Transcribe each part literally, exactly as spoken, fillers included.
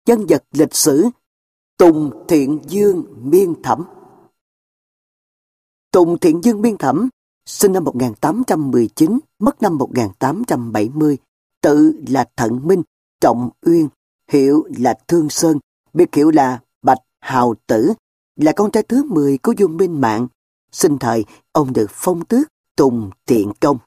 nhân vật lịch sử Tùng Thiện Dương Miên Thẩm. Tùng Thiện Dương Miên Thẩm sinh năm một nghìn tám trăm mười chín, mất năm một nghìn tám trăm bảy mươi, tự là Thận Minh, Trọng Uyên, hiệu là Thương Sơn, biệt hiệu là Bạch Hào Tử, là con trai thứ mười của vua Minh Mạng. Sinh thời, ông được phong tước Tùng Thiện Công.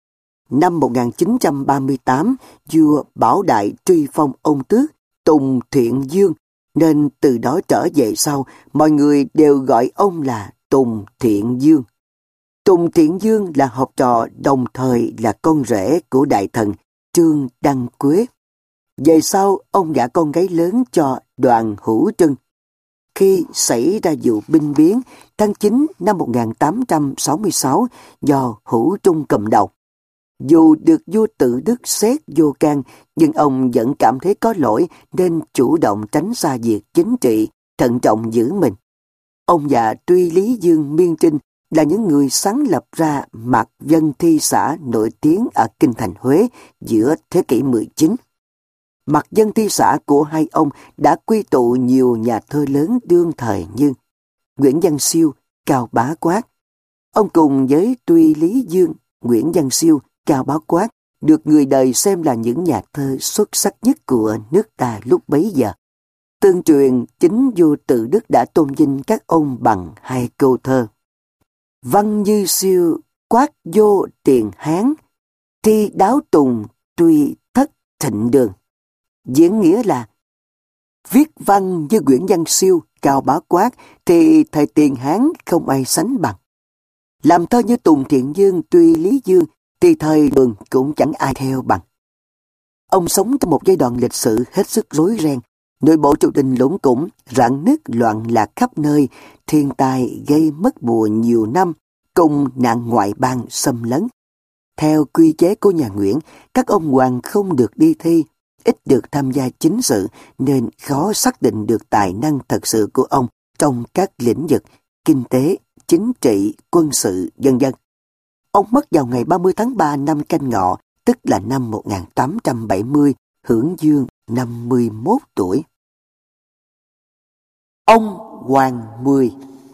Năm một nghìn chín trăm ba mươi tám, vua Bảo Đại truy phong ông tước Tùng Thiện Dương, nên từ đó trở về sau, mọi người đều gọi ông là Tùng Thiện Dương. Tùng Thiện Dương là học trò đồng thời là con rể của đại thần Trương Đăng Quế. Về sau, ông gả con gái lớn cho Đoàn Hữu Trân. Khi xảy ra vụ binh biến tháng chín năm một nghìn tám trăm sáu mươi sáu do Hữu Trung cầm đầu, dù được vua Tự Đức xét vô can, nhưng ông vẫn cảm thấy có lỗi nên chủ động tránh xa việc chính trị, thận trọng giữ mình. Ông và Tuy Lý Dương Miên Trinh là những người sáng lập ra Mạc Dân Thi xã nổi tiếng ở kinh thành Huế giữa thế kỷ mười chín. Mạc Dân Thi xã của hai ông đã quy tụ nhiều nhà thơ lớn đương thời như Nguyễn Văn Siêu, Cao Bá Quát. Ông cùng với Tuy Lý Dương, Nguyễn Văn Siêu, Cao Bá Quát được người đời xem là những nhà thơ xuất sắc nhất của nước ta lúc bấy giờ. Tương truyền, chính vua Tự Đức đã tôn vinh các ông bằng hai câu thơ: Văn như Siêu, quát vô tiền Hán, thi đáo tùng, tuy thất thịnh đường. Diễn nghĩa là viết văn như Nguyễn Văn Siêu, Cao Bá Quát thì thời tiền Hán không ai sánh bằng. Làm thơ như Tùng Thiện Dương, Tuy Lý Dương thì thời Đường cũng chẳng ai theo bằng. Ông sống trong một giai đoạn lịch sử hết sức rối ren, nội bộ triều đình lủng củng, rạn nứt loạn lạc khắp nơi, thiên tai gây mất mùa nhiều năm, cùng nạn ngoại bang xâm lấn. Theo quy chế của nhà Nguyễn, các ông hoàng không được đi thi, ít được tham gia chính sự nên khó xác định được tài năng thật sự của ông trong các lĩnh vực kinh tế, chính trị, quân sự, vân vân. Ông mất vào ngày ba mươi tháng ba năm Canh Ngọ, tức là năm một nghìn tám trăm bảy mươi, hưởng dương năm mươi mốt tuổi. Ông Hoàng Mười.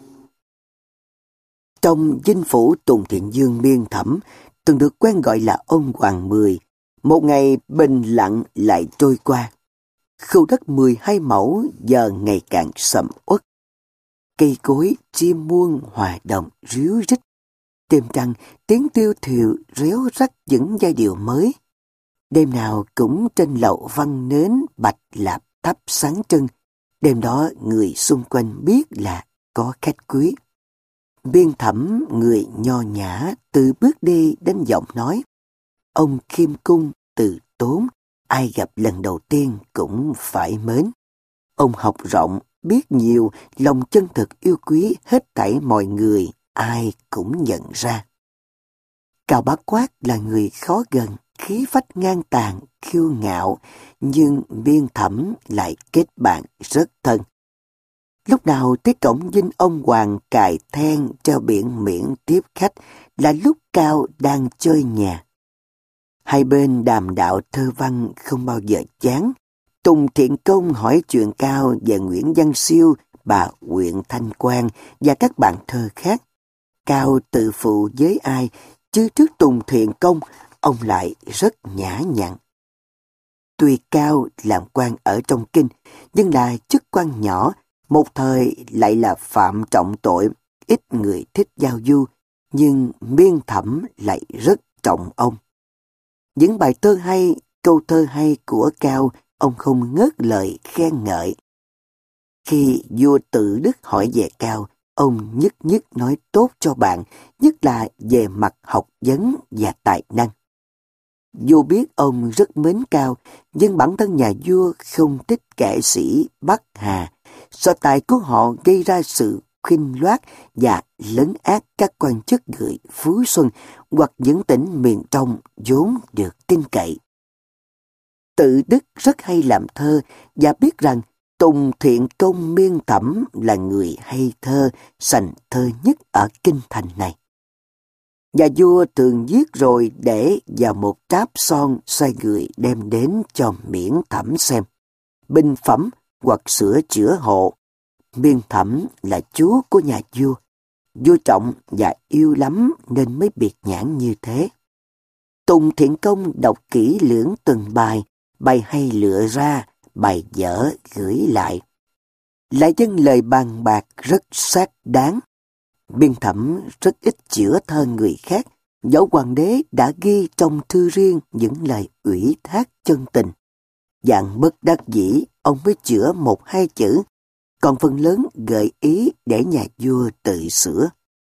Trong dinh phủ Tùng Thiện Dương Miên Thẩm, từng được quen gọi là ông Hoàng Mười. Một ngày bình lặng lại trôi qua. Khu đất mười hai mẫu giờ ngày càng sầm uất. Cây cối, chim muông hòa đồng ríu rít. Đêm trăng, tiếng tiêu thiều réo rắt những giai điệu mới. Đêm nào cũng trên lậu văn nến bạch lạp thắp sáng trưng. Đêm đó người xung quanh biết là có khách quý. Miên Thẩm, người nho nhã, từ bước đi đến giọng nói. Ông khiêm cung, từ tốn, ai gặp lần đầu tiên cũng phải mến. Ông học rộng, biết nhiều, lòng chân thực yêu quý hết thảy mọi người, ai cũng nhận ra. Cao Bá Quát là người khó gần, khí phách ngang tàn, kiêu ngạo, nhưng Miên Thẩm lại kết bạn rất thân. Lúc nào tới cổng dinh ông hoàng cài then cho biển miễn tiếp khách là lúc Cao đang chơi nhà. Hai bên đàm đạo thơ văn không bao giờ chán. Tùng Thiện Công hỏi chuyện Cao về Nguyễn Văn Siêu, bà Huyện Thanh Quang và các bạn thơ khác. Cao tự phụ với ai, chứ trước Tùng Thiện Công, ông lại rất nhã nhặn. Tuy Cao làm quan ở trong kinh, nhưng là chức quan nhỏ, một thời lại là phạm trọng tội, ít người thích giao du, nhưng Miên Thẩm lại rất trọng ông. Những bài thơ hay, câu thơ hay của Cao, ông không ngớt lời khen ngợi. Khi vua Tự Đức hỏi về Cao, ông nhất nhất nói tốt cho bạn, nhất là về mặt học vấn và tài năng. Vua biết ông rất mến Cao, nhưng bản thân nhà vua không thích kẻ sĩ Bắc Hà, so tài của họ gây ra sự khinh loát và lấn át các quan chức người Phú Xuân hoặc những tỉnh miền trong vốn được tin cậy. Tự Đức rất hay làm thơ và biết rằng Tùng Thiện Công Miên Thẩm là người hay thơ, sành thơ nhất ở kinh thành này. Nhà vua thường viết rồi để vào một tráp son xoay người đem đến cho Miên Thẩm xem. bình phẩm hoặc sửa chữa hộ. Biên Thẩm là chúa của nhà vua, vua trọng và yêu lắm nên mới biệt nhãn như thế. Tùng Thiện Công đọc kỹ lưỡng từng bài, bài hay lựa ra, bài dở gửi lại. Lại dâng lời bàn bạc rất xác đáng. Biên Thẩm rất ít chữa thơ người khác, dẫu hoàng đế đã ghi trong thư riêng những lời ủy thác chân tình. Dạng bất đắc dĩ, ông mới chữa một hai chữ, còn phần lớn gợi ý để nhà vua tự sửa.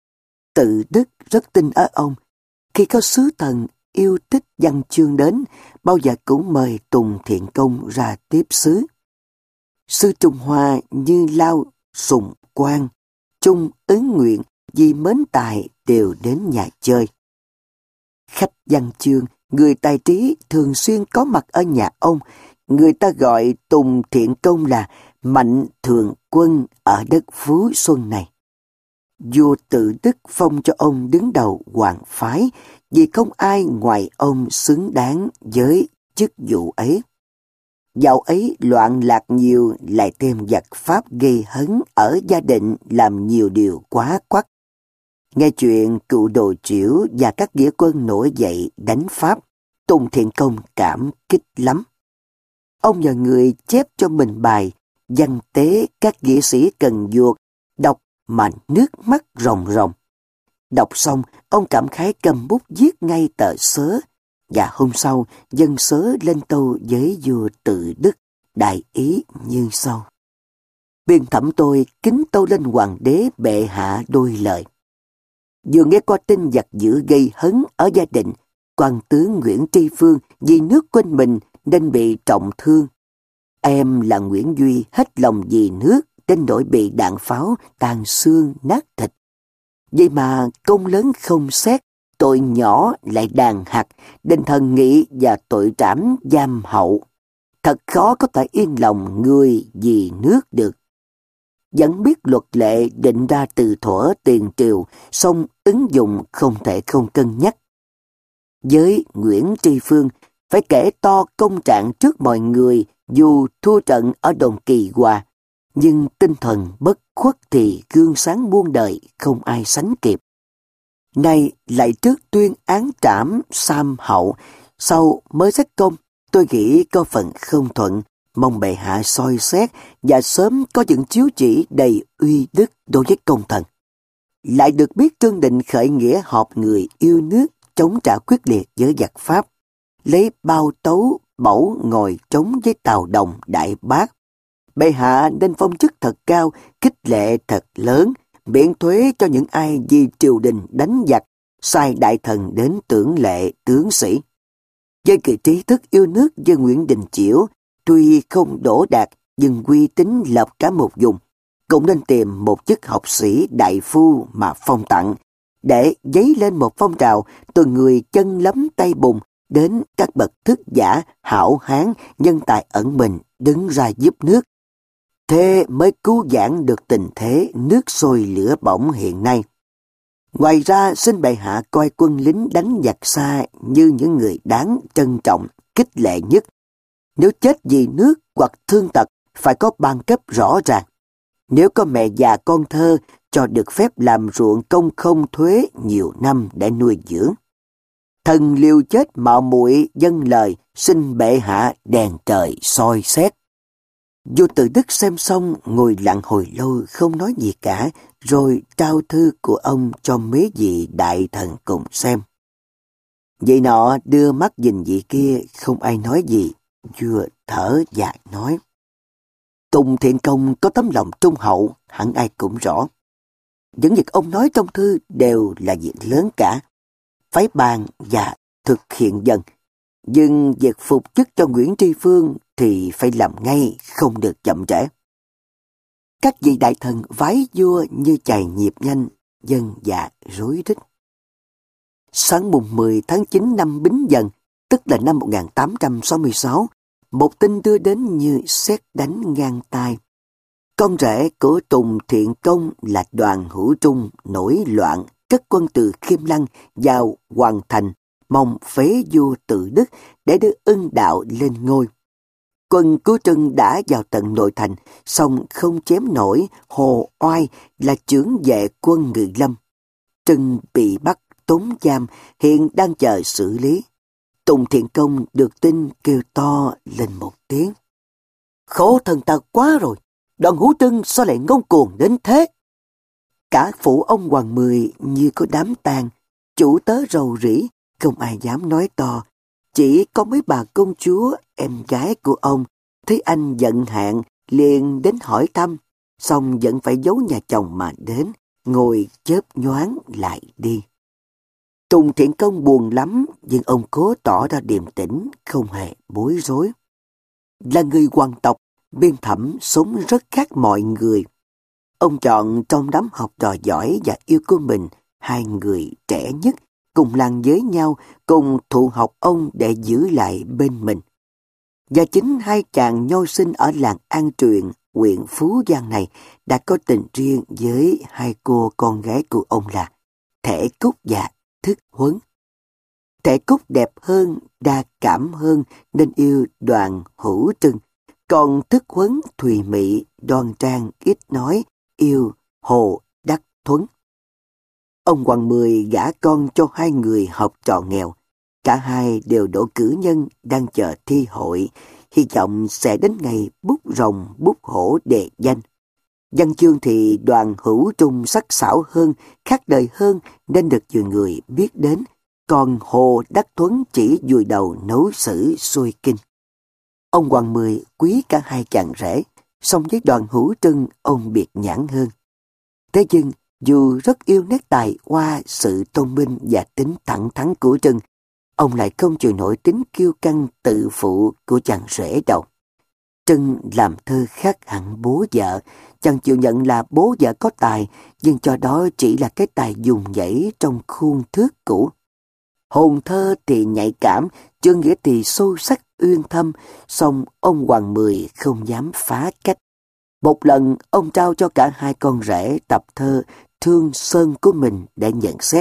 Tự Đức rất tin ở ông. Khi có sứ thần yêu thích văn chương đến, bao giờ cũng mời Tùng Thiện Công ra tiếp sứ. Sư Trung Hoa Như Lao, Sùng Quang, Trung Ứng Nguyện vì mến tài đều đến nhà chơi. Khách văn chương, người tài trí thường xuyên có mặt ở nhà ông. Người ta gọi Tùng Thiện Công là Mạnh Thường Quân ở đất Phú Xuân này. Vua Tự Đức phong cho ông đứng đầu hoàng phái vì không ai ngoài ông xứng đáng với chức vụ ấy. Dạo ấy loạn lạc nhiều, lại thêm giặc Pháp gây hấn ở gia định làm nhiều điều quá quắt. Nghe chuyện cựu Đồ Chiểu và các nghĩa quân nổi dậy đánh Pháp, Tùng Thiện Công cảm kích lắm. Ông nhờ người chép cho mình bài văn tế các nghĩa sĩ cần duộc, đọc mà nước mắt ròng ròng. Đọc xong, ông cảm khái cầm bút viết ngay tờ sớ, và hôm sau dâng sớ lên tâu với vua Tự Đức, đại ý như sau. Biên Thẩm tôi kính tâu lên hoàng đế bệ hạ đôi lời. Vừa nghe qua tin giặc dữ gây hấn ở gia định, quan tướng Nguyễn Tri Phương vì nước quên mình nên bị trọng thương. Em là Nguyễn Duy hết lòng vì nước đến nỗi bị đạn pháo tàn xương nát thịt. Vậy mà công lớn không xét, tội nhỏ lại đàn hạt, đền thần nghị và tội trảm giam hậu. Thật khó có thể yên lòng người vì nước được. Vẫn biết luật lệ định ra từ thuở tiền triều, song ứng dụng không thể không cân nhắc. Với Nguyễn Tri Phương, phải kể to công trạng trước mọi người dù thua trận ở đồn Kỳ Hòa, nhưng tinh thần bất khuất thì gương sáng muôn đời không ai sánh kịp. Nay lại trước tuyên án trảm Sam Hậu, sau mới xét công, tôi nghĩ có phần không thuận, mong bệ hạ soi xét và sớm có những chiếu chỉ đầy uy đức đối với công thần. Lại được biết Trương Định khởi nghĩa họp người yêu nước chống trả quyết liệt với giặc Pháp, lấy bao tấu bẩu ngồi chống với Tào Đồng Đại Bác. Bệ hạ nên phong chức thật cao, khích lệ thật lớn, miễn thuế cho những ai vì triều đình đánh giặc, sai đại thần đến tưởng lệ tướng sĩ. Với kỳ trí thức yêu nước như Nguyễn Đình Chiểu, tuy không đỗ đạt nhưng uy tín lập cả một vùng, cũng nên tìm một chức học sĩ đại phu mà phong tặng, để dấy lên một phong trào từ người chân lấm tay bùn đến các bậc thức giả, hảo hán, nhân tài ẩn mình đứng ra giúp nước. Thế mới cứu vãn được tình thế nước sôi lửa bỏng hiện nay. Ngoài ra, xin bệ hạ coi quân lính đánh giặc xa như những người đáng trân trọng, khích lệ nhất. Nếu chết vì nước hoặc thương tật, phải có ban cấp rõ ràng. Nếu có mẹ già con thơ, cho được phép làm ruộng công không thuế nhiều năm để nuôi dưỡng. Thần liều chết mạo muội dâng lời, xin bệ hạ đèn trời soi xét. Vua Tự Đức xem xong, ngồi lặng hồi lâu không nói gì cả, rồi trao thư của ông cho mấy vị đại thần cùng xem. Vị nọ đưa mắt nhìn vị kia, không ai nói gì. Vua thở dài nói: Tùng Thiện Công có tấm lòng trung hậu, hẳn ai cũng rõ. Những việc ông nói trong thư đều là việc lớn cả, phải bàn và thực hiện dần. Nhưng việc phục chức cho Nguyễn Tri Phương thì phải làm ngay, không được chậm trễ. Các vị đại thần vái vua như chày nhịp nhanh, dân dạ rối rít. Sáng mùng mười tháng chín năm Bính Dần, tức là năm một nghìn tám trăm sáu mươi sáu, một tin đưa đến như sét đánh ngang tai. Con rể của Tùng Thiện Công là Đoàn Hữu Trung nổi loạn, cất quân từ Khiêm Lăng vào Hoàng Thành, mong phế vua Tự Đức để đưa Ưng Đạo lên ngôi. Quân của Trưng đã vào tận nội thành, song không chém nổi Hồ Oai là chưởng vệ quân Ngự Lâm. Trưng bị bắt tống giam, hiện đang chờ xử lý. Tùng Thiện Công được tin kêu to lên một tiếng: "Khổ thân ta quá rồi, Đoàn Hữu Trưng sao lại ngông cuồng đến thế?" Cả phủ ông Hoàng Mười như có đám tang, chủ tớ rầu rĩ, không ai dám nói to. Chỉ có mấy bà công chúa, em gái của ông, thấy anh giận hạn liền đến hỏi thăm, xong vẫn phải giấu nhà chồng mà đến, ngồi chớp nhoáng lại đi. Tùng Thiện Công buồn lắm, nhưng ông cố tỏ ra điềm tĩnh, không hề bối rối. Là người hoàng tộc, Biên Thẩm sống rất khác mọi người. Ông chọn trong đám học trò giỏi và yêu của mình hai người trẻ nhất, cùng làng với nhau, cùng thụ học ông để giữ lại bên mình. Và chính hai chàng nho sinh ở làng An Truyền, huyện Phú Giang này đã có tình riêng với hai cô con gái của ông là Thể Cúc và Thức Huấn. Thể Cúc đẹp hơn, đa cảm hơn nên yêu Đoàn Hữu Trưng, còn Thức Huấn thùy mị, đoan trang, ít nói, yêu Hồ Đắc Thuấn. Ông Hoàng Mười gả con cho hai người học trò nghèo. Cả hai đều đỗ cử nhân, đang chờ thi hội, hy vọng sẽ đến ngày bút rồng bút hổ đề danh. Văn chương thì Đoàn Hữu Trung sắc sảo hơn, khác đời hơn nên được nhiều người biết đến, còn Hồ Đắc Thuấn chỉ vùi đầu nấu sử xuôi kinh. Ông Hoàng Mười quý cả hai chàng rể, song với Đoàn Hữu Trưng ông biệt nhãn hơn. Thế nhưng dù rất yêu nét tài hoa, sự tôn minh và tính thẳng thắn của Trưng, ông lại không chịu nổi tính kiêu căng tự phụ của chàng rể đầu. Trưng làm thơ khác hẳn bố vợ, chẳng chịu nhận là bố vợ có tài, nhưng cho đó chỉ là cái tài dùng dãy trong khuôn thước cũ. Hồn thơ thì nhạy cảm, chương nghĩa thì sâu sắc uyên thâm, song ông Hoàng Mười không dám phá cách. Một lần ông trao cho cả hai con rể tập thơ Thương Sơn của mình để nhận xét.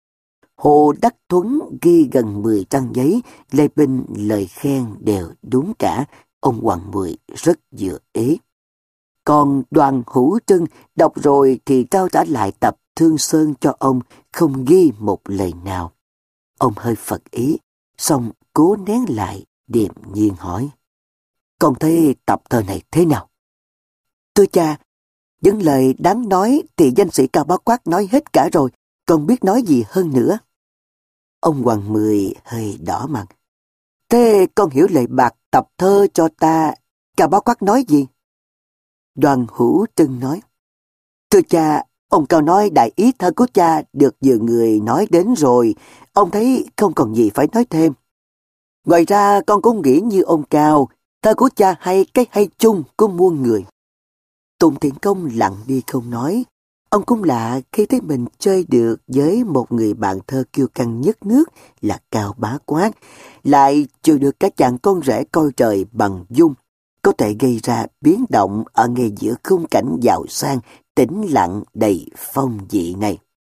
Hồ Đắc Thuấn ghi gần mười trang giấy, lê binh lời khen đều đúng cả, ông Hoàng Mười rất vừa ý. Còn Đoàn Hữu Trưng đọc rồi thì trao trả lại tập Thương Sơn cho ông, không ghi một lời nào. Ông hơi phật ý, xong cố nén lại, điềm nhiên hỏi: "Con thấy tập thơ này thế nào?" "Thưa cha, những lời đáng nói thì danh sĩ Cao Bá Quát nói hết cả rồi, con biết nói gì hơn nữa." Ông Hoàng Mười hơi đỏ mặt. "Thế con hiểu lời bạc tập thơ cho ta, Cao Bá Quát nói gì?" Đoàn Hữu Trưng nói: "Thưa cha, ông Cao nói đại ý thơ của cha được nhiều người nói đến rồi, ông thấy không còn gì phải nói thêm. Ngoài ra con cũng nghĩ như ông Cao, thơ của cha hay cái hay chung của muôn người." Tùng Thiện Công lặng đi không nói. Ông cũng lạ khi thấy mình chơi được với một người bạn thơ kiêu căng nhất nước là Cao Bá Quát, lại chưa được các chàng con rể coi trời bằng dung, có thể gây ra biến động ở ngay giữa khung cảnh giàu sang, tĩnh lặng đầy phong vị này.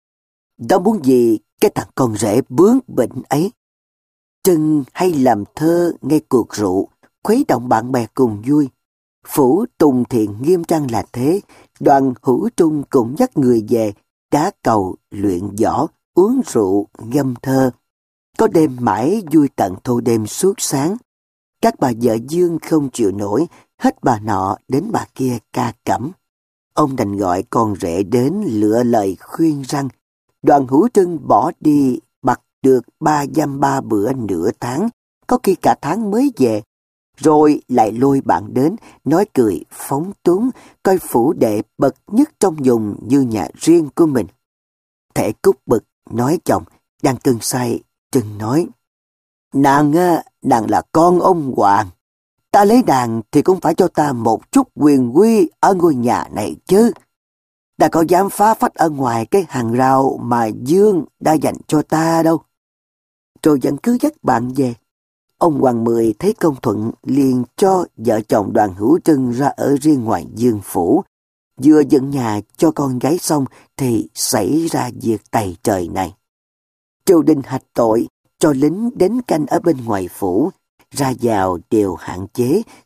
Đó muốn gì cái thằng con rể bướng bỉnh ấy? Trưng hay làm thơ nghe cuộc rượu, khuấy động bạn bè cùng vui. Phủ Tùng Thiện nghiêm trang là thế, Đoàn Hữu Trung cũng dắt người về, đá cầu, luyện võ, uống rượu, ngâm thơ. Có đêm mãi vui tận thâu đêm suốt sáng. Các bà vợ dương không chịu nổi, hết bà nọ đến bà kia ca cẩm. Ông đành gọi con rể đến lựa lời khuyên răng. Đoàn Hữu Trưng bỏ đi bặt được ba dăm ba bữa nửa tháng, có khi cả tháng mới về. Rồi lại lôi bạn đến, nói cười phóng túng, coi phủ đệ bậc nhất trong vùng như nhà riêng của mình. Thể Cúc bực, nói chồng, đang cơn say, Trưng nói: "Nàng á, nàng là con ông Hoàng. Ta lấy nàng thì cũng phải cho ta một chút quyền quy ở ngôi nhà này chứ. Ta có dám phá phách ở ngoài cái hàng rào mà Dương đã dành cho ta đâu." Rồi vẫn cứ dắt bạn về. Ông Hoàng Mười thấy công thuận liền cho vợ chồng Đoàn Hữu Trưng ra ở riêng ngoài Dương phủ. Vừa dựng nhà cho con gái xong thì xảy ra việc tày trời này. Triều đình hạch tội, cho lính đến canh ở bên ngoài phủ, ra vào đều hạn chế,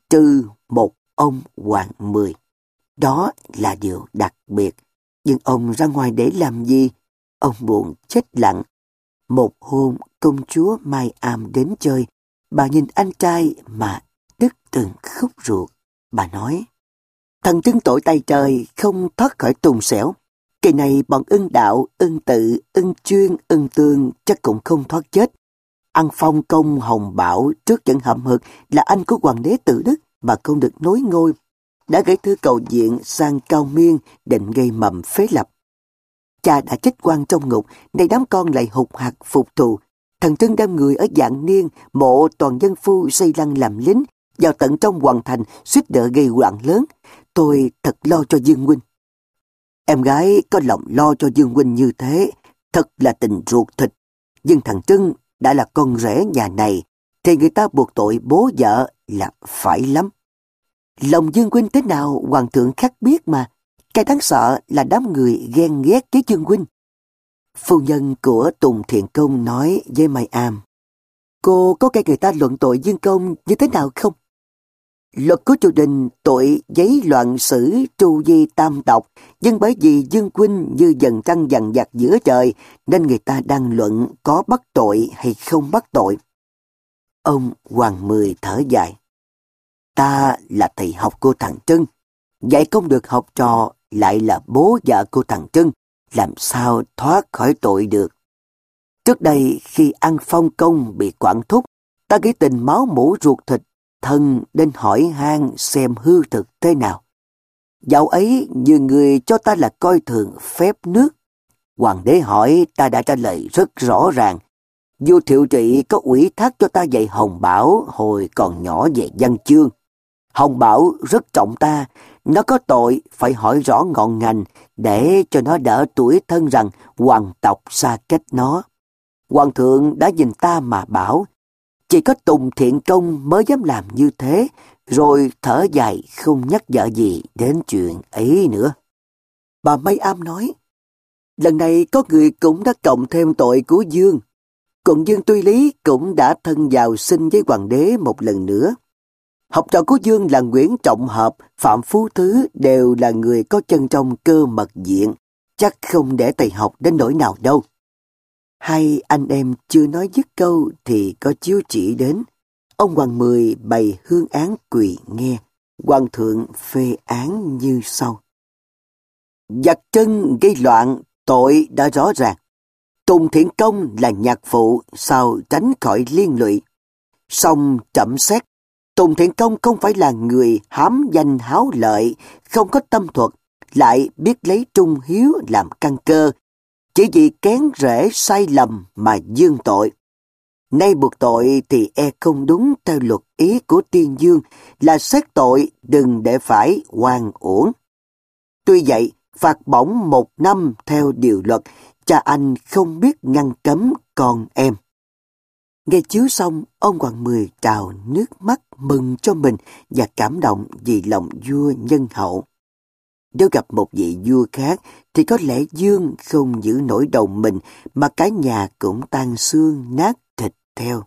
trừ một ông Hoàng Mười. Đó là điều đặc biệt. Nhưng ông ra ngoài để làm gì? Ông buồn chết lặng. Một hôm công chúa Mai Am đến chơi, bà nhìn anh trai mà đứt từng khúc ruột. Bà nói, thằng Trưng tội tay trời không thoát khỏi tùng xẻo. Kỳ này bọn ưng đạo, ưng tự, ưng chuyên, ưng tương chắc cũng không thoát chết. Ăn Phong Công Hồng Bảo trước trận hậm hực là anh của hoàng đế Tự Đức mà không được nối ngôi, đã gửi thư cầu diện sang Cao Miên định gây mầm phế lập. Cha đã chết quan trong ngục, nay đám con lại hụt hạt phục thù. Thằng Trưng đem người ở Dạng Niên mộ toàn dân phu xây lăng làm lính vào tận trong hoàng thành, suýt đỡ gây hoạn lớn. Tôi thật lo cho Dương huynh. Em gái có lòng lo cho Dương huynh như thế, thật là tình ruột thịt. Nhưng thằng Trưng đã là con rể nhà này, thì người ta buộc tội bố vợ là phải lắm. Lòng Dương huynh thế nào hoàng thượng khắc biết mà. Cái đáng sợ là đám người ghen ghét với Dương huynh. Phu nhân của Tùng Thiện Công nói với Mai Am, cô có nghe người ta luận tội Dương công như thế nào không? Luật của triều đình tội giấy loạn sử tru di tam tộc, nhưng bởi vì Dương huynh như dần trăng dằn vặt giữa trời, nên người ta đang luận có bắt tội hay không bắt tội. Ông Hoàng Mười thở dài. Ta là thầy học của thằng Trưng, dạy không được học trò, lại là bố vợ của thằng Trưng, làm sao thoát khỏi tội được. Trước đây khi ăn Phong Công bị quản thúc, ta nghĩ tình máu mủ ruột thịt, thân đến hỏi han xem hư thực thế nào. Dạo ấy nhiều người cho ta là coi thường phép nước. Hoàng đế hỏi, ta đã trả lời rất rõ ràng. Vua Thiệu Trị có ủy thác cho ta dạy Hồng Bảo hồi còn nhỏ về văn chương. Hồng Bảo rất trọng ta, nó có tội phải hỏi rõ ngọn ngành để cho nó đỡ tủi thân rằng hoàng tộc xa cách nó. Hoàng thượng đã nhìn ta mà bảo, chỉ có Tùng Thiện Công mới dám làm như thế, rồi thở dài không nhắc vợ gì đến chuyện ấy nữa. Bà Mai Am nói, lần này có người cũng đã cộng thêm tội của Dương. Còn Dương Tuy Lý cũng đã thân vào xin với hoàng đế một lần nữa. Học trò của Dương là Nguyễn Trọng Hợp, Phạm Phú Thứ đều là người có chân trong cơ mật diện, chắc không để thầy học đến nỗi nào đâu. Hai anh em chưa nói dứt câu thì có chiếu chỉ đến. Ông Hoàng Mười bày hương án quỳ nghe, hoàng thượng phê án như sau. Giặc chân gây loạn, tội đã rõ ràng. Tùng Thiện Công là nhạc phụ, sao tránh khỏi liên lụy. Song chậm xét, Tùng Thiện Công không phải là người hám danh háo lợi, không có tâm thuật, lại biết lấy trung hiếu làm căn cơ, chỉ vì kén rễ sai lầm mà dương tội. Nay buộc tội thì e không đúng theo luật ý của Tiên Dương, là xét tội đừng để phải oan uổng. Tuy vậy, phạt bổng một năm theo điều luật, cha anh không biết ngăn cấm con em. Nghe chiếu xong, ông Hoàng Mười trào nước mắt mừng cho mình và cảm động vì lòng vua nhân hậu. Nếu gặp một vị vua khác thì có lẽ Dương không giữ nổi đầu mình mà cả nhà cũng tan xương nát thịt theo.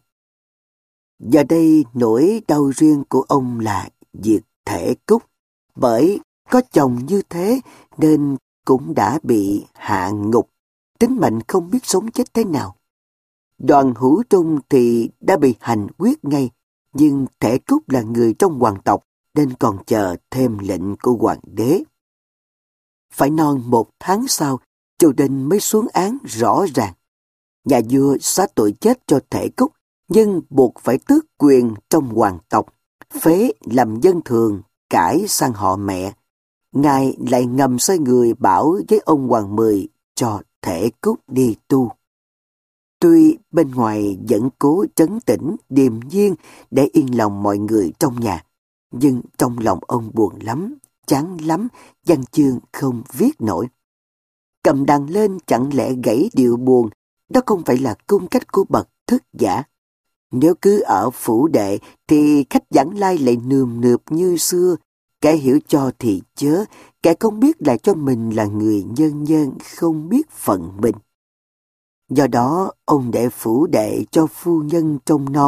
Giờ đây nỗi đau riêng của ông là việc thể Cúc, bởi có chồng như thế nên cũng đã bị hạ ngục, tính mệnh không biết sống chết thế nào. Đoàn Hữu Trung thì đã bị hành quyết ngay, nhưng Thể Cúc là người trong hoàng tộc nên còn chờ thêm lệnh của hoàng đế. Phải non một tháng sau, triều đình mới xuống án rõ ràng. Nhà vua xá tội chết cho Thể Cúc, nhưng buộc phải tước quyền trong hoàng tộc, phế làm dân thường, cải sang họ mẹ. Ngài lại ngầm sai người bảo với ông Hoàng Mười cho Thể Cúc đi tu. Tuy bên ngoài vẫn cố trấn tĩnh, điềm nhiên để yên lòng mọi người trong nhà, nhưng trong lòng ông buồn lắm, chán lắm, văn chương không viết nổi. Cầm đàn lên chẳng lẽ gãy điệu buồn, đó không phải là cung cách của bậc thức giả. Nếu cứ ở phủ đệ thì khách vãng lai lại nườm nượp như xưa, kẻ hiểu cho thì chớ, kẻ không biết lại cho mình là người nhân nhân không biết phận mình. Do đó, ông để phủ đệ cho phu nhân trông nom,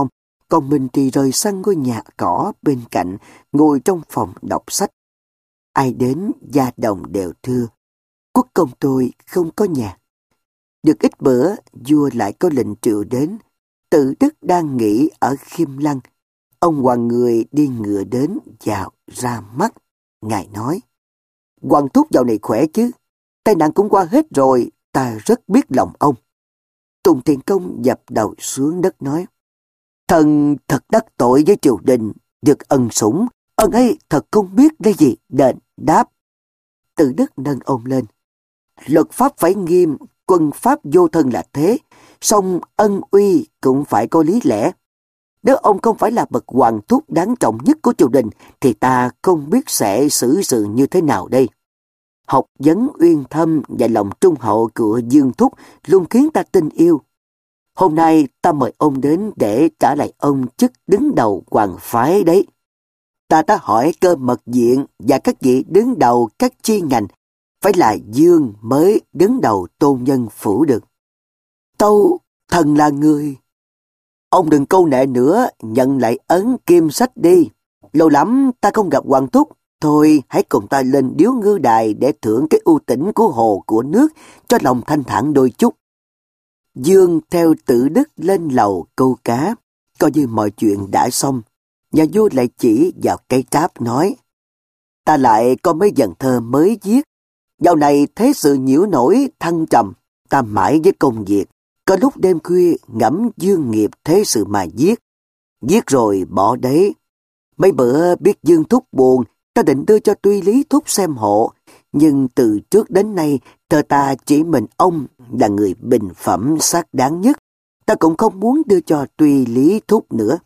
còn mình thì rời sang ngôi nhà cỏ bên cạnh, ngồi trong phòng đọc sách. Ai đến gia đồng đều thưa, quốc công tôi không có nhà. Được ít bữa, vua lại có lệnh triệu đến. Tự Đức đang nghỉ ở Khiêm Lăng. Ông Hoàng Người đi ngựa đến vào ra mắt. Ngài nói, Hoàng thúc dạo này khỏe chứ? Tai nạn cũng qua hết rồi, ta rất biết lòng ông. Tùng Thiện Công dập đầu xuống đất nói, thần thật đắc tội với triều đình, được ân sủng, ân ấy thật không biết lấy gì đền đáp. Tự Đức nâng ông lên, luật pháp phải nghiêm, quân pháp vô thân là thế, song ân uy cũng phải có lý lẽ. Nếu ông không phải là bậc hoàng thúc đáng trọng nhất của triều đình, thì ta không biết sẽ xử sự như thế nào đây. Học vấn uyên thâm và lòng trung hậu của Dương Thúc luôn khiến ta tin yêu. Hôm nay ta mời ông đến để trả lại ông chức đứng đầu hoàng phái đấy. Ta đã hỏi Cơ Mật Viện và các vị đứng đầu các chi ngành, phải là Dương mới đứng đầu tôn nhân phủ được. Tâu, thần là người. Ông đừng câu nệ nữa, nhận lại ấn kim sách đi. Lâu lắm ta không gặp hoàng thúc. Thôi hãy cùng ta lên điếu ngư đài để thưởng cái ưu tĩnh của hồ của nước cho lòng thanh thản đôi chút. Dương theo Tự Đức lên lầu câu cá, coi như mọi chuyện đã xong. Nhà vua lại chỉ vào cây tráp nói, ta lại có mấy dàn thơ mới viết. Dạo này thế sự nhiễu nổi thăng trầm, ta mãi với công việc. Có lúc đêm khuya ngẫm dương nghiệp thế sự mà viết. Viết rồi bỏ đấy. Mấy bữa biết Dương Thúc buồn, ta định đưa cho Tuy Lý Thúc xem hộ, nhưng từ trước đến nay thơ ta chỉ mình ông là người bình phẩm xác đáng nhất, ta cũng không muốn đưa cho Tuy Lý Thúc nữa.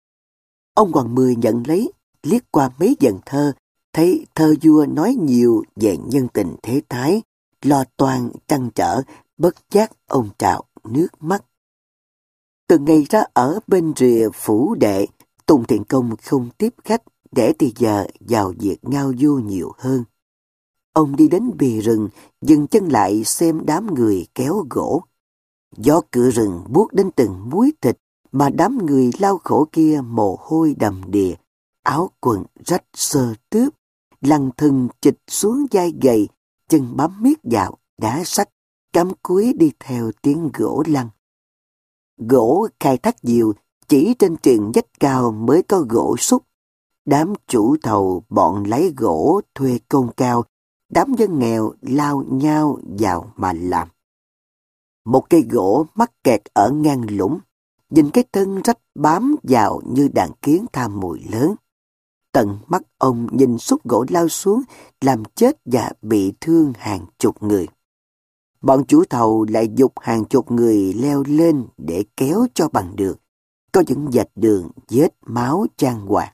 Ông Hoàng Mười nhận lấy, liếc qua mấy dần thơ, thấy thơ vua nói nhiều về nhân tình thế thái, lo toan trăn trở, bất giác ông trào nước mắt. Từ ngày ra ở bên rìa phủ đệ, Tùng Thiện Công không tiếp khách, để thì giờ vào việc ngao du nhiều hơn. Ông đi đến bìa rừng, dừng chân lại xem đám người kéo gỗ. Gió cửa rừng buốt đến từng múi thịt, mà đám người lao khổ kia mồ hôi đầm đìa, áo quần rách xơ tướp, lằn thừng chịch xuống vai gầy, chân bám miết vào đá sách, cắm cúi đi theo tiếng gỗ lăn. Gỗ khai thác diều, chỉ trên triền vách cao mới có gỗ xúc. Đám chủ thầu bọn lấy gỗ thuê công cao, đám dân nghèo lao nhau vào mà làm. Một cây gỗ mắc kẹt ở ngang lũng, nhìn cái thân rách bám vào như đàn kiến tha mùi lớn. Tận mắt ông nhìn xúc gỗ lao xuống, làm chết và bị thương hàng chục người. Bọn chủ thầu lại giục hàng chục người leo lên để kéo cho bằng được. Có những vạch đường vết máu chan hòa.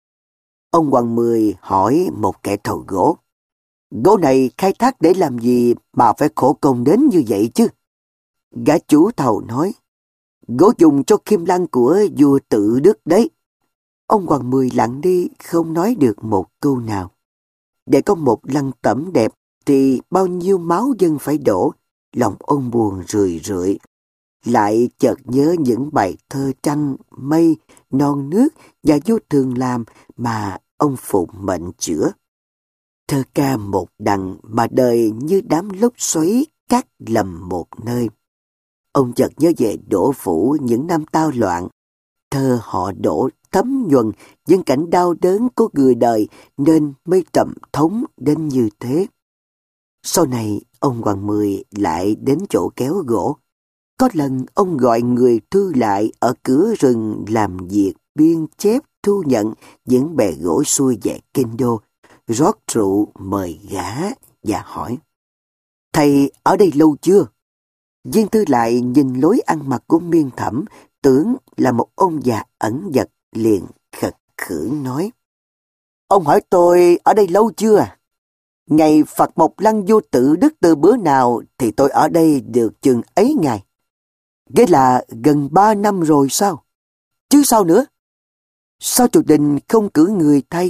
Ông Hoàng Mười hỏi một kẻ thầu gỗ, gỗ này khai thác để làm gì mà phải khổ công đến như vậy chứ? Gã chủ thầu nói, gỗ dùng cho Khiêm Lăng của vua Tự Đức đấy. Ông Hoàng Mười lặng đi, không nói được một câu nào. Để có một lăng tẩm đẹp thì bao nhiêu máu dân phải đổ, lòng ông buồn rười rượi. Lại chợt nhớ những bài thơ trăng, mây, non nước và vua thường làm mà ông phụng mệnh chữa. Thơ ca một đằng mà đời như đám lốc xoáy cát lầm một nơi. Ông chợt nhớ về Đỗ Phủ những năm tao loạn. Thơ họ Đỗ thấm nhuần những cảnh đau đớn của người đời nên mới trầm thống đến như thế. Sau này ông Hoàng Mười lại đến chỗ kéo gỗ. Có lần ông gọi người thư lại ở cửa rừng làm việc biên chép thu nhận những bè gỗ xuôi về kinh đô, rót rượu mời gã và hỏi, thầy ở đây lâu chưa? Viên thư lại nhìn lối ăn mặc của Miên Thẩm, tưởng là một ông già ẩn dật, liền khật khưởng nói, ông hỏi tôi ở đây lâu chưa? Ngày Phật Mộc Lăng vua Tự Đức từ bữa nào thì tôi ở đây được chừng ấy ngày. Nghĩa là gần ba năm rồi sao? Chứ sao nữa? Sao triều đình không cử người thay?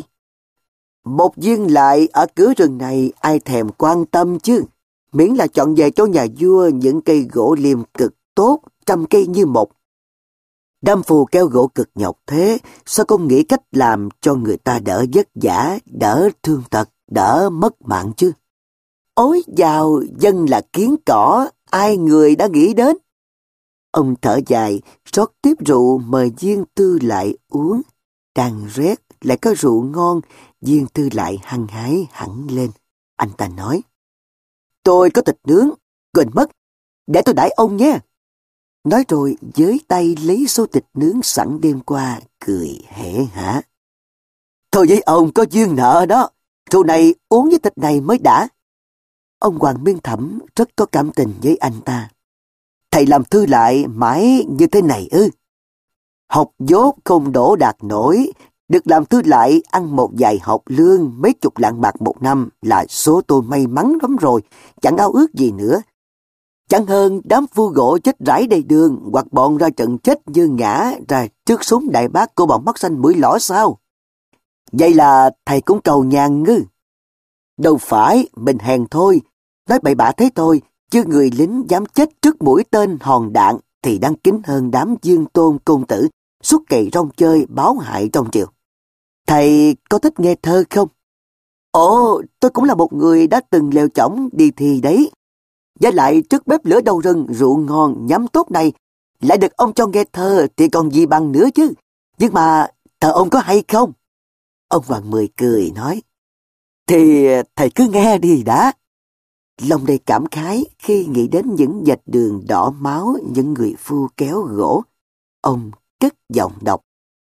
Một viên lại ở cửa rừng này ai thèm quan tâm chứ, miễn là chọn về cho nhà vua những cây gỗ liềm cực tốt, trăm cây như một. Đám phu kéo gỗ cực nhọc thế, sao không nghĩ cách làm cho người ta đỡ vất vả, đỡ thương tật, đỡ mất mạng chứ? Ối dào, dân là kiến cỏ, ai người đã nghĩ đến? Ông thở dài, rót tiếp rượu mời Viên Tư Lại uống. Đang rét, lại có rượu ngon, Viên Tư Lại hăng hái hẳn lên. Anh ta nói, tôi có thịt nướng, quên mất, để tôi đãi ông nhé. Nói rồi với tay lấy số thịt nướng sẵn đêm qua, cười hể hả. Thôi với ông có duyên nợ đó, rượu này uống với thịt này mới đã. Ông Hoàng Miên Thẩm rất có cảm tình với anh ta. Thầy làm Thư Lại mãi như thế này ư? Học dốt không đổ đạt nổi, được làm Thư Lại ăn một vài học lương mấy chục lạng bạc một năm là số tôi may mắn lắm rồi, chẳng ao ước gì nữa. Chẳng hơn đám phu gỗ chết rải đầy đường hoặc bọn ra trận chết như ngã ra trước súng đại bác của bọn mắt xanh mũi lõ sao? Vậy là thầy cũng cầu nhàn ngư. Đâu phải, mình hèn thôi, nói bậy bạ thế thôi, chứ người lính dám chết trước mũi tên hòn đạn thì đáng kính hơn đám Dương Tôn Công Tử suốt cày rong chơi báo hại trong triều. Thầy có thích nghe thơ không? Ồ, tôi cũng là một người đã từng lèo chỏng đi thi đấy. Với lại trước bếp lửa đầu rừng rượu ngon nhắm tốt này, lại được ông cho nghe thơ thì còn gì bằng nữa chứ. Nhưng mà thơ ông có hay không? Ông Hoàng Mười cười nói, thì thầy cứ nghe đi đã. Lòng đầy cảm khái khi nghĩ đến những vệt đường đỏ máu những người phu kéo gỗ. Ông cất giọng đọc,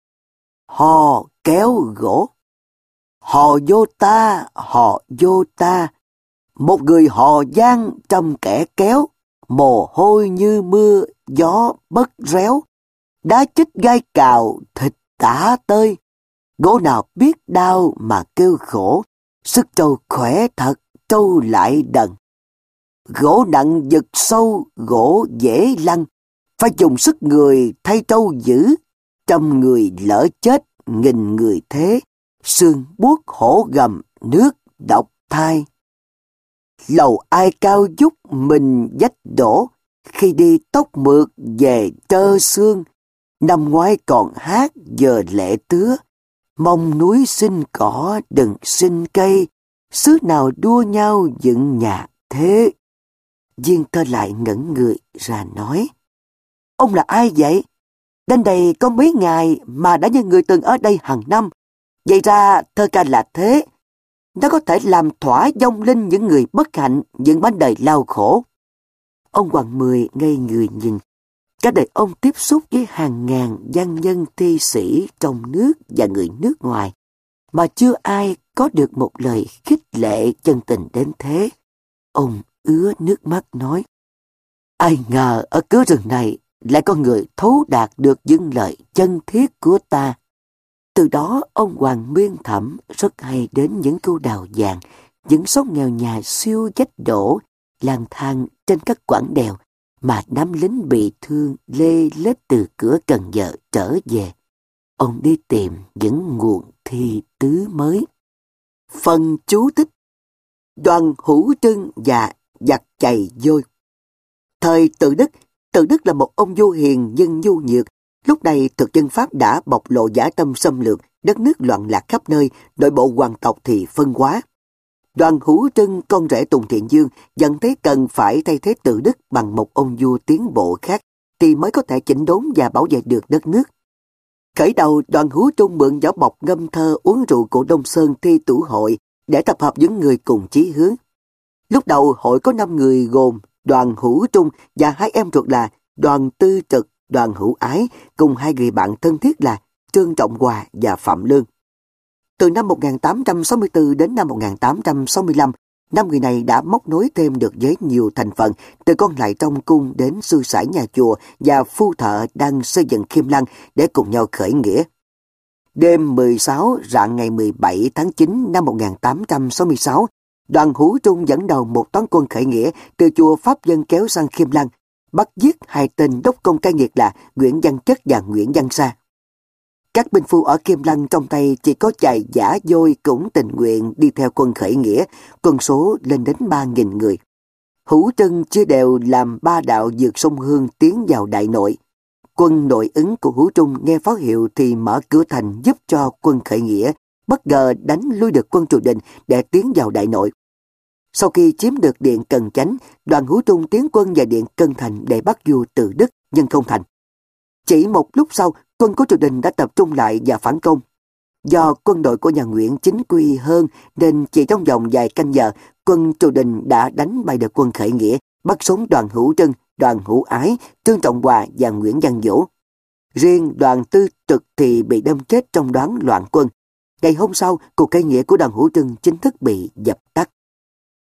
hò kéo gỗ. Hò vô ta, hò vô ta. Một người hò giang trong kẻ kéo, mồ hôi như mưa, gió bất réo. Đá chích gai cào, thịt tả tơi. Gỗ nào biết đau mà kêu khổ, sức trâu khỏe thật, trâu lại đần. Gỗ nặng giật sâu, gỗ dễ lăn, phải dùng sức người thay trâu giữ. Trăm người lỡ chết, nghìn người thế, xương buốt hổ gầm, nước độc thai. Lầu ai cao dúc mình dách đổ, khi đi tóc mượt về trơ xương. Năm ngoái còn hát giờ lệ tứa, mong núi sinh cỏ đừng sinh cây, xứ nào đua nhau dựng nhà thế. Viên Thơ Lại ngẩn người ra nói, ông là ai vậy? Đến đây có mấy ngày mà đã như người từng ở đây hàng năm. Vậy ra thơ ca là thế, nó có thể làm thỏa vong linh những người bất hạnh, những bánh đời lao khổ. Ông Hoàng Mười ngây người nhìn. Cả đời ông tiếp xúc với hàng ngàn văn nhân thi sĩ trong nước và người nước ngoài, mà chưa ai có được một lời khích lệ chân tình đến thế. Ông ứa nước mắt nói, ai ngờ ở cứ rừng này lại có người thấu đạt được những lời chân thiết của ta. Từ đó ông Hoàng Miên Thẩm rất hay đến những khu đào vàng, những xóm nghèo nhà siêu vách đổ, lang thang trên các quãng đèo mà đám lính bị thương lê lết từ cửa Cần Giờ trở về. Ông đi tìm những nguồn thi tứ mới. Phần chú thích: Đoàn Hữu Trưng và giặc chày vôi. Thời Tự Đức, Tự Đức là một ông vua hiền nhưng nhu nhược. Lúc này thực dân Pháp đã bộc lộ dã tâm xâm lược, đất nước loạn lạc khắp nơi, nội bộ hoàng tộc thì phân hóa. Đoàn Hữu Trưng, con rể Tùng Thiện Dương, nhận thấy cần phải thay thế Tự Đức bằng một ông vua tiến bộ khác thì mới có thể chỉnh đốn và bảo vệ được đất nước. Khởi đầu, Đoàn Hữu Trung mượn vỏ bọc ngâm thơ uống rượu của Đông Sơn thi tủ hội để tập hợp những người cùng chí hướng. Lúc đầu hội có năm người gồm Đoàn Hữu Trung và hai em ruột là Đoàn Tư Trực, Đoàn Hữu Ái, cùng hai người bạn thân thiết là Trương Trọng Hòa và Phạm Lương. Từ năm một nghìn tám trăm sáu mươi tư đến năm một nghìn tám trăm sáu mươi lăm, năm người này đã móc nối thêm được với nhiều thành phần, từ con lại trong cung đến sư sãi nhà chùa và phu thợ đang xây dựng Khiêm Lăng để cùng nhau khởi nghĩa. Đêm mười sáu rạng ngày mười bảy tháng chín năm một nghìn tám trăm sáu mươi sáu, Đoàn Hữu Trung dẫn đầu một toán quân khởi nghĩa từ chùa Pháp Dân kéo sang Khiêm Lăng, bắt giết hai tên đốc công cai nghiệt là Nguyễn Văn Chất và Nguyễn Văn Sa. Các binh phu ở Khiêm Lăng trong tay chỉ có chài giả vôi cũng tình nguyện đi theo quân khởi nghĩa, quân số lên đến ba nghìn người. Hữu Trưng chia đều làm ba đạo vượt sông Hương tiến vào Đại Nội. quân nội ứng của Hữu Trung nghe pháo hiệu thì mở cửa thành giúp cho quân khởi nghĩa, bất ngờ đánh lui được quân Triều Đình để tiến vào đại nội. Sau khi chiếm được điện Cần Chánh, đoàn Hữu Trung tiến quân vào điện Cân Thành để bắt vua Từ Đức, nhưng không thành. Chỉ một lúc sau, quân của Triều Đình đã tập trung lại và phản công. Do quân đội của nhà Nguyễn chính quy hơn nên chỉ trong vòng vài canh giờ, quân Triều Đình đã đánh bại được quân khởi nghĩa, bắt sống đoàn Hữu Trân, đoàn Hữu Ái, Trương Trọng Hòa và Nguyễn Văn Dỗ. Riêng đoàn Tư Trực thì bị đâm chết trong đoán loạn quân. Ngày hôm sau, cuộc khởi nghĩa của đoàn Hữu Trân chính thức bị dập tắt.